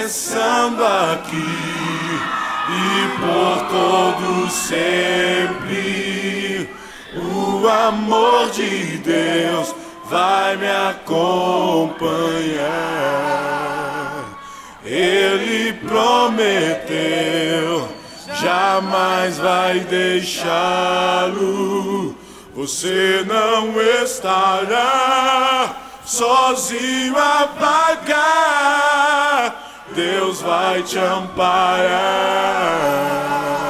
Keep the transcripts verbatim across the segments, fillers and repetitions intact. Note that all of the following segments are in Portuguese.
começando aqui e por todo sempre. O amor de Deus vai me acompanhar. Ele prometeu, jamais vai deixá-lo. Você não estará sozinho a pagar. Deus vai te amparar.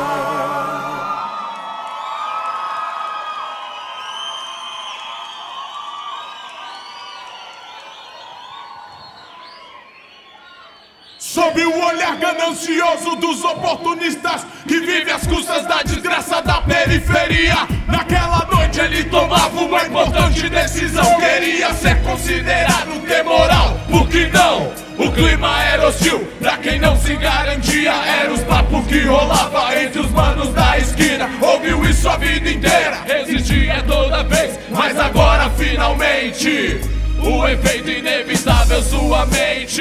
Sob o olhar ganancioso dos oportunistas que vivem às custas da desgraça da periferia, naquela noite ele tomava uma importante decisão. Queria ser considerado ter moral, por que não? O clima era hostil, pra quem não se garantia. Era os papos que rolava entre os manos da esquina. Ouviu isso a vida inteira, existia toda vez, mas agora finalmente o efeito inevitável, sua mente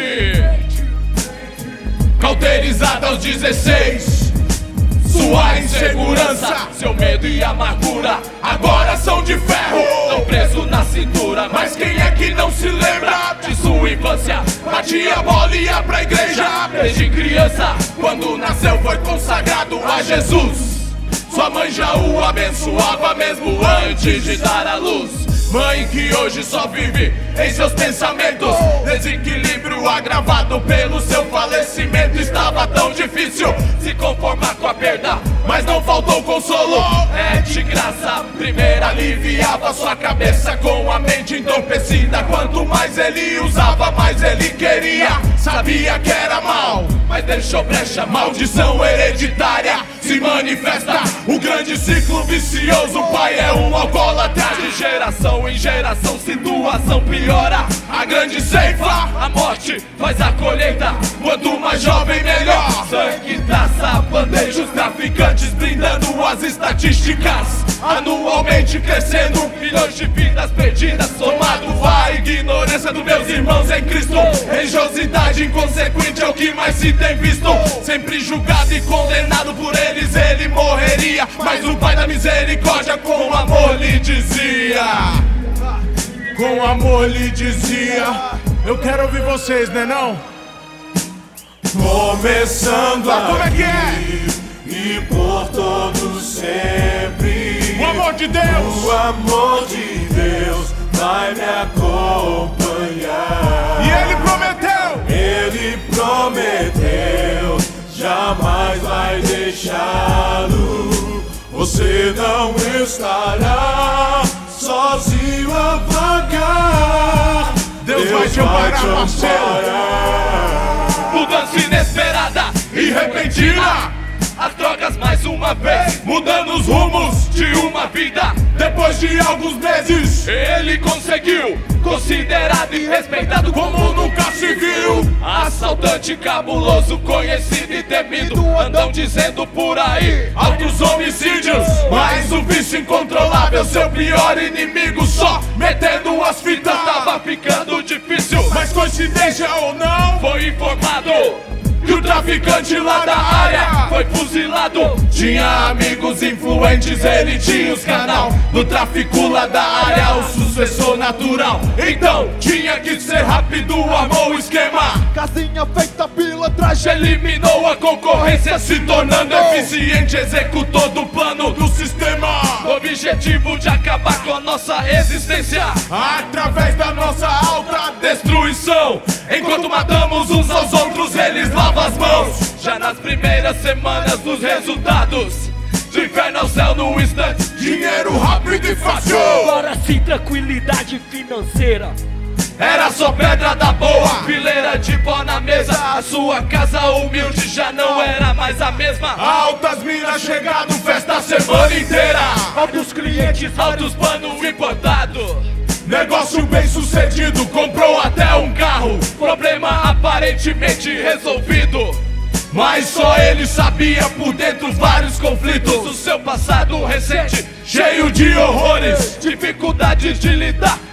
cauterizada aos dezesseis. Sua insegurança, seu medo e amargura agora são de ferro, tão preso na cintura. Mas quem é que não se lembra de sua infância? Batia bola e ia pra igreja desde criança. Quando nasceu foi consagrado a Jesus. Sua mãe já o abençoava mesmo antes de dar à luz. Mãe que hoje só vive em seus pensamentos. Desequilíbrio agravado pelo seu falecimento. Estava tão difícil se conformar com a perda, mas não faltou consolo. É de graça, primeiro aliviava sua cabeça com a mente entorpecida. Quanto mais ele usava, mais ele queria. Sabia que era mal, mas deixou brecha. Maldição hereditária se manifesta. O grande ciclo vicioso, o pai é um alcoólatra. De geração em geração, situação piora. A grande ceifa, a morte faz a colheita. Quanto mais jovem, melhor. Sangue, taça, bandejos, traficantes blindando as estatísticas. Anualmente crescendo, milhões de vidas perdidas. Somado à ignorância dos meus irmãos em Cristo. Religiosidade inconsequente é o que mais se tem visto. Sempre julgado e condenado por eles, ele morreria. Mas o Pai da misericórdia com amor lhe dizia, com amor lhe dizia. Eu quero ouvir vocês, né não? Começando ah, como é que é? E por todo sempre. O amor de Deus, o amor de Deus vai me acompanhar. E ele prometeu, ele prometeu, jamais vai deixá-lo. Você não estará sozinho a vagar. Deus, Deus vai te amparar, parceiro. Mudança inesperada e repentina. As drogas mais uma vez mudando os rumos de uma vida. Depois de alguns meses ele conseguiu, considerado e respeitado como nunca se viu. Assaltante cabuloso, conhecido e temido. Andam dizendo por aí altos homicídios, mas o vício incontrolável, seu pior inimigo. Só metendo as fitas tava ficando difícil. Mas coincidência ou não, foi informado que o traficante lá da área foi fuzilado. Tinha amigos influentes, ele tinha os canal do tráfico lá da área, o sucessor natural. Então tinha que ser rápido, armou o esquema. Casinha feita pilantragem, eliminou a concorrência, se tornando eficiente, executou do plano do sistema. Objetivo de acabar com a nossa existência através da nossa alta destruição. Enquanto matamos uns aos outros, eles lavam as mãos. Já nas primeiras semanas dos resultados, do inferno ao céu no instante, dinheiro rápido e fácil. Agora sim, tranquilidade financeira. Era só pedra da boa, fileira de pó na mesa. A sua casa humilde já não era mais a mesma. Altas minas chegado, festa a semana inteira. Altos clientes, altos pano importado. Negócio bem sucedido, comprou até um carro. Problema aparentemente resolvido, mas só ele sabia por dentro vários conflitos. O seu passado recente, cheio de horrores, dificuldades de lidar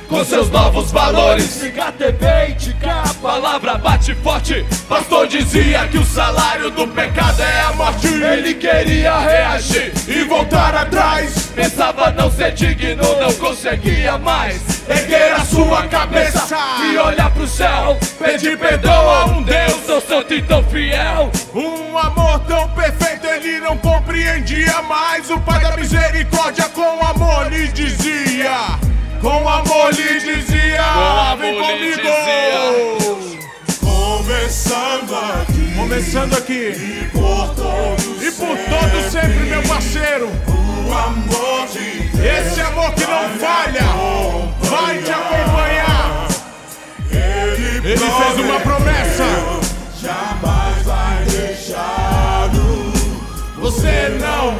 com seus novos valores. Liga T V e te capa. Palavra bate forte. Pastor dizia que o salário do pecado é a morte. Ele queria reagir E voltar atrás, Pensava não ser digno, não conseguia mais erguer a sua cabeça e olhar pro céu, pedir perdão a um Deus tão santo e tão fiel. Um amor tão perfeito ele não compreendia mais. O Pai da misericórdia com amor lhe dizia, com amor lhe dizia, amor vem lhe comigo. dizia. Começando aqui, começando aqui, e por todos, e por todos sempre, meu parceiro. O amor de Deus, esse amor que não falha, vai te acompanhar. Ele, ele fez uma promessa, jamais vai deixá-lo. Você não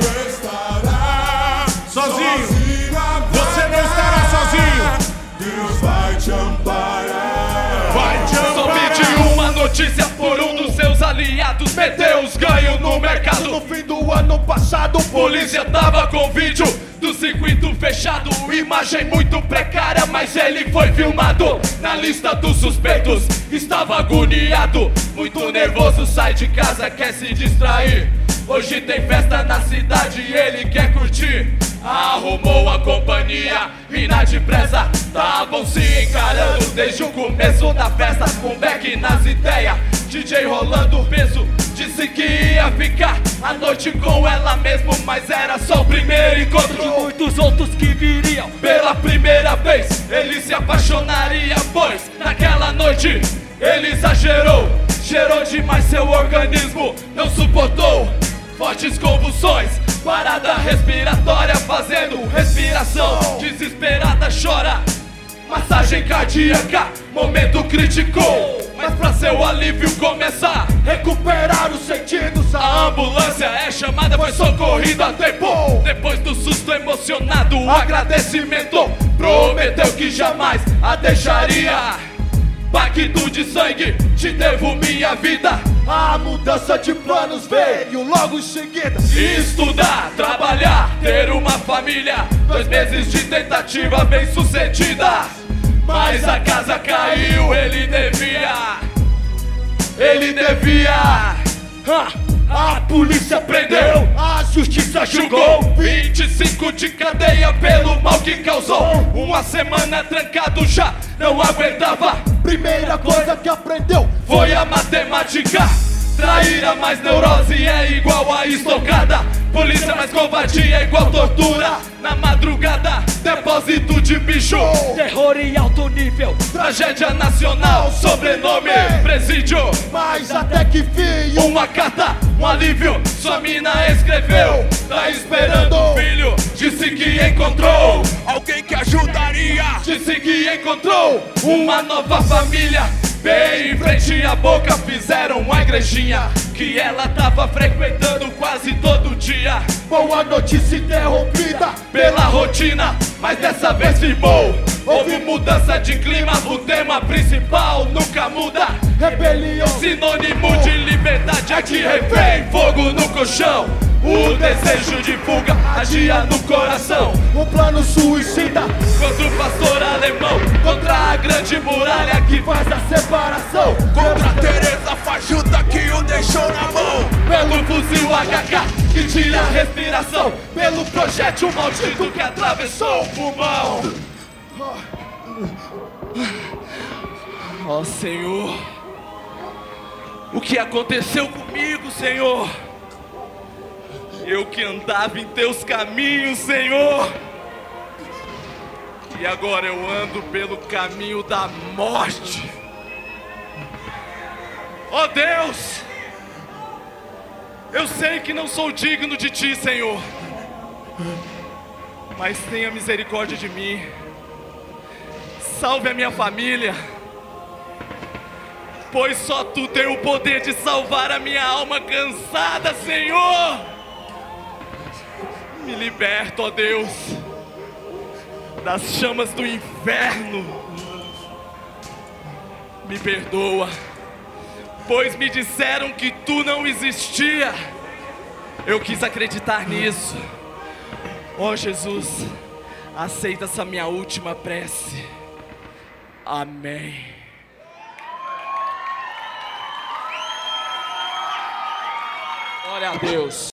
estará sozinho. Você não estará sozinho. Deus vai te amparar. Vai te amparar. Soube de uma notícia por um dos seus aliados meteu os ganhos no mercado. No fim do ano passado, Polícia tava com vídeo do circuito fechado. Imagem muito precária, mas ele foi filmado. Na lista dos suspeitos, estava agoniado. Muito nervoso, sai de casa, quer se distrair. Hoje tem festa na cidade e ele quer curtir. Arrumou a companhia inadpressa. Tavam se encarando desde o começo da festa. Com back nas ideias, D J rolando peso. Disse que ia ficar a noite com ela mesmo, mas era só o primeiro encontro de muitos outros que viriam. Pela primeira vez ele se apaixonaria, pois naquela noite ele exagerou. Cheirou demais, seu organismo não suportou. Fortes convulsões, parada respiratória, fazendo respiração. Desesperada chora, massagem cardíaca, momento crítico. Mas pra seu alívio começar, Recuperar os sentidos, a ambulância é chamada, foi socorrido a tempo. Depois do susto emocionado, o agradecimento. Prometeu que jamais a deixaria. Pacto de sangue, te devo minha vida. A mudança de planos veio logo em seguida. Estudar, trabalhar, ter uma família. Dois meses de tentativa bem sucedida. Mas a casa caiu, ele devia. Ele devia. A polícia prendeu, a justiça julgou. vinte e cinco de cadeia pelo mal que causou. Uma semana trancado já não aguentava. Primeira coisa que aprendeu foi a matemática. Traíra mais neurose é igual a estocada. Polícia mais covardia é igual tortura. Na madrugada, depósito de bicho. terror em alto nível, Tragédia nacional, sobrenome presídio. mas até que fim Uma carta, um alívio, sua mina escreveu. Tá esperando um filho, disse que encontrou alguém que ajudaria. Disse que encontrou uma nova família. Bem em frente à boca fizeram uma igrejinha que ela tava frequentando quase todo dia. boa notícia interrompida Pela rotina, mas dessa vez firmou. Houve mudança de clima, o tema principal nunca muda. rebelião. Sinônimo de liberdade aqui refém. Fogo no colchão, o desejo de fuga agia no coração. Um plano suicida Contra o pastor alemão, contra a grande muralha que faz a separação. Contra Teresa Fajuta que o deixou na mão. pelo fuzil H K que tira a respiração, pelo projétil maldito que atravessou o pulmão. Ó Senhor, o que aconteceu comigo, Senhor? Eu que andava em teus caminhos, Senhor, e agora eu ando pelo caminho da morte. Ó Deus, eu sei que não sou digno de Ti, Senhor, mas tenha misericórdia de mim. Salve a minha família, pois só Tu tem o poder de salvar a minha alma cansada, Senhor. Me liberta, ó Deus, das chamas do inferno. Me perdoa, pois me disseram que Tu não existia. Eu quis acreditar nisso. Ó Jesus, aceita essa minha última prece. Amém. Glória a Deus.